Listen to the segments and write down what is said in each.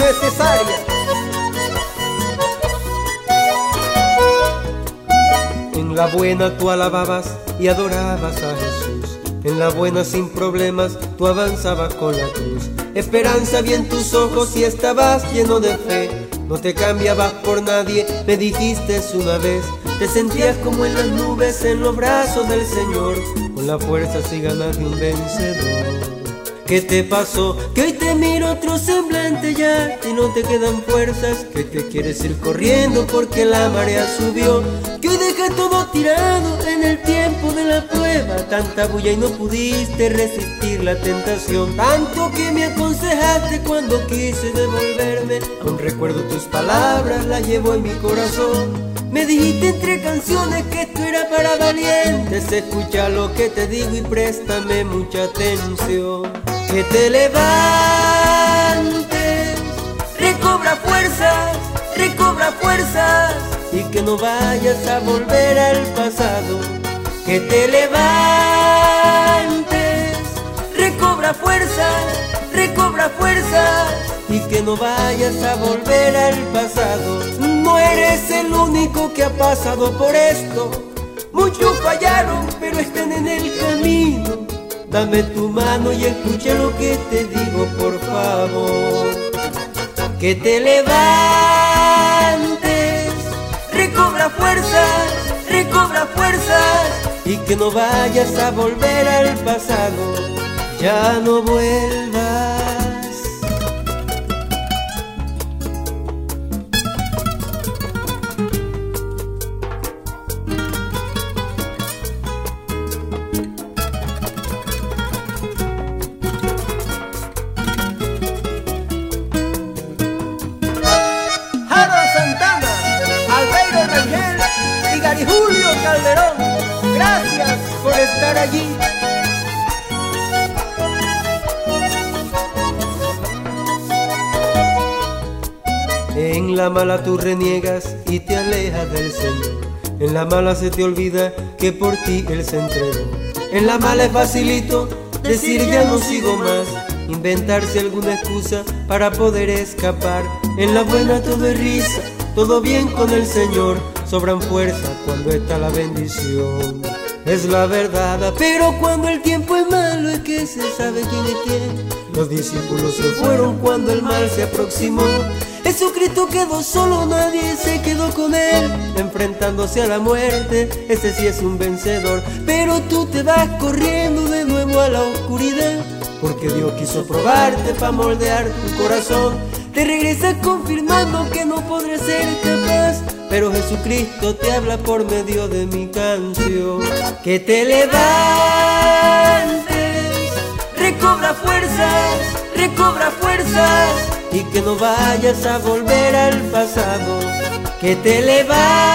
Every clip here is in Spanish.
necesaria. En la buena tú alababas y adorabas a Jesús. En la buena sin problemas tú avanzabas con la cruz. Esperanza vi en tus ojos y estabas lleno de fe. No te cambiabas por nadie, me dijiste una vez. Te sentías como en las nubes en los brazos del Señor, con la fuerza y ganas de un vencedor. ¿Qué te pasó? Que hoy te miro otro semblante ya y no te quedan fuerzas, que te quieres ir corriendo porque la marea subió, que hoy dejas todo tirado en el tiempo de la prueba, tanta bulla y no pudiste resistir la tentación, tanto que me aconsejaste cuando quise devolverme, aún recuerdo tus palabras, las llevo en mi corazón. Me dijiste entre canciones que esto era para valientes, escucha lo que te digo y préstame mucha atención. Que te levantes, recobra fuerzas y que no vayas a volver al pasado. Que te levantes, recobra fuerzas y que no vayas a volver al pasado. No eres el único que ha pasado por esto, muchos fallaron pero están en el camino. Dame tu mano y escucha lo que te digo, por favor. Que te levantes, recobra fuerzas y que no vayas a volver al pasado. Ya no vuelvas. Y Julio Calderón, gracias por estar allí. En la mala tú reniegas y te alejas del Señor. En la mala se te olvida que por ti Él se entregó. En la mala es facilito decir ya no sigo más, inventarse alguna excusa para poder escapar. En la buena todo es risa, todo bien con el Señor, sobran fuerzas cuando está la bendición. Es la verdad, pero cuando el tiempo es malo es que se sabe quién es quién. Los discípulos se fueron cuando el mal se aproximó. Jesucristo quedó solo, nadie se quedó con él, enfrentándose a la muerte, ese sí es un vencedor. Pero tú te vas corriendo de nuevo a la oscuridad, porque Dios quiso probarte para moldear tu corazón. Te regresas confirmando que no podrás ser capaz, pero Jesucristo te habla por medio de mi canción. Que te levantes, recobra fuerzas y que no vayas a volver al pasado. Que te levantes,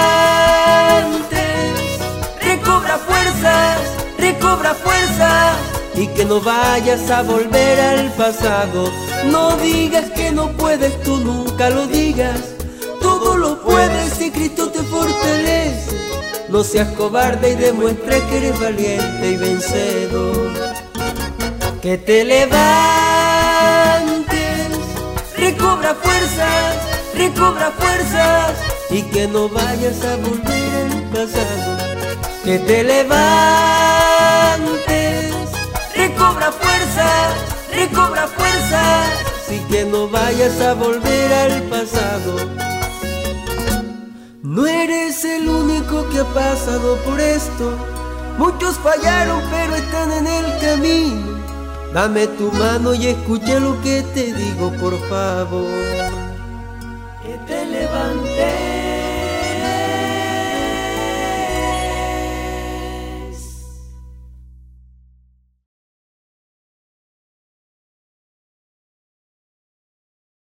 recobra fuerzas y que no vayas a volver al pasado. No digas que no puedes, tú nunca lo digas. Todo lo puedes si Cristo te fortalece. No seas cobarde y demuestra que eres valiente y vencedor. Que te levantes, recobra fuerzas y que no vayas a volver al pasado. Que te levantes, recobra fuerzas y que no vayas a volver al pasado. No eres el único que ha pasado por esto, muchos fallaron pero están en el camino. Dame tu mano y escucha lo que te digo, por favor. Que te levantes,